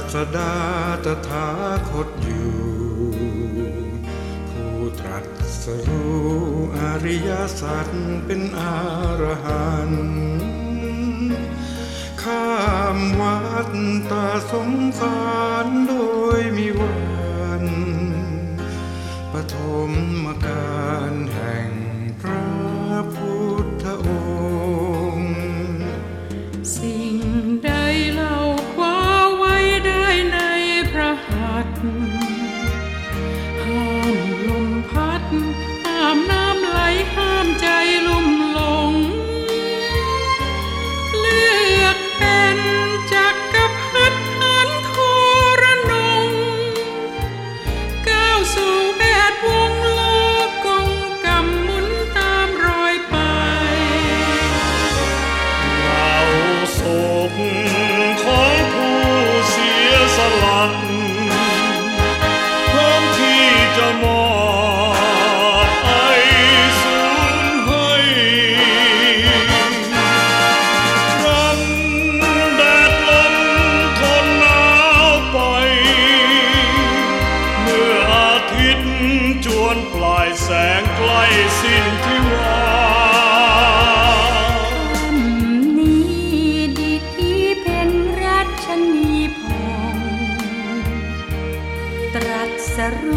สดาตถาคตอยู่ผู้ตรัสรู้อริยสัจเป็นอรหันต์ข้ามวัฏฏะสงสารโดยมิหวั่นปฐมกาลแห่งพระพุทธองค์สิ่งใดเล่าคว้าไว้ได้ในพระหัตถ์ห้ามลมพัดห้ามน้ำไหลห้ามใจลุ่มหลงเลือกเป็นจักรพรรดิหันโทรนงก้าวสู่แวดวงโลกกงกำหมุนตามรอยไปเราโศกของผู้เสียสละพร้อมที่จะมอบไอสูญให้รันแดดลมทนหนาวไปเมื่ออาทิตย์จวนปลายแสงใกล้สิ้นที่วาตรัสรู้